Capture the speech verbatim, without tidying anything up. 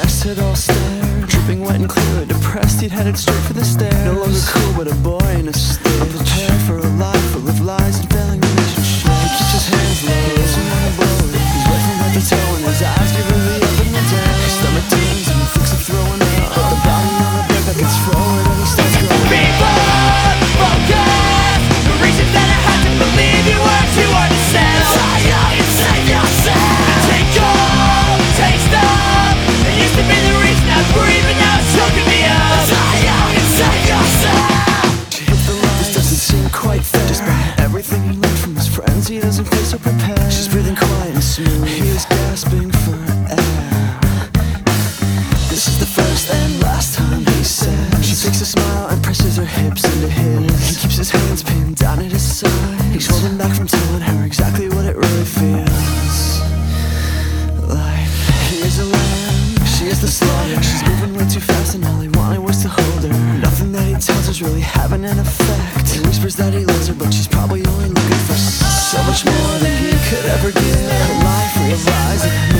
guests had all stared, dripping wet and clear, depressed, he'd headed straight for the stairs. No longer cool, but a boy in a state, unprepared for a life full of lies and failing relationships. He keeps his hands low, he doesn't want to blow it. He's wet from head to toe, and his eyes get really up and down. His stomach turns and he thinks of throwing up, but the body on the bed that gets forward and he starts growing. People focus, the reason that I had to believe you were too hard to sell. Try out and save yourself. Take all, taste up. It used to be the reason I breathe, but now it's choking me up. Try out and save yourself. She hits the line, this doesn't seem quite fair. Despite everything he learned from his friends, he doesn't feel so prepared. She's breathing quiet and smooth, he is gasping for air. This is the first and last time he says. She fakes a smile and presses her hips into his. He keeps his hands pinned down at his side. He's holding back from telling her exactly what it really feels like. He is a lamb, she is the slaughter. She's moving way too fast and all he wanted was to hold her. Nothing that he tells her's really having an effect. He whispers that he loves her, but she's probably only looking for so much more than he could ever give. Her life realized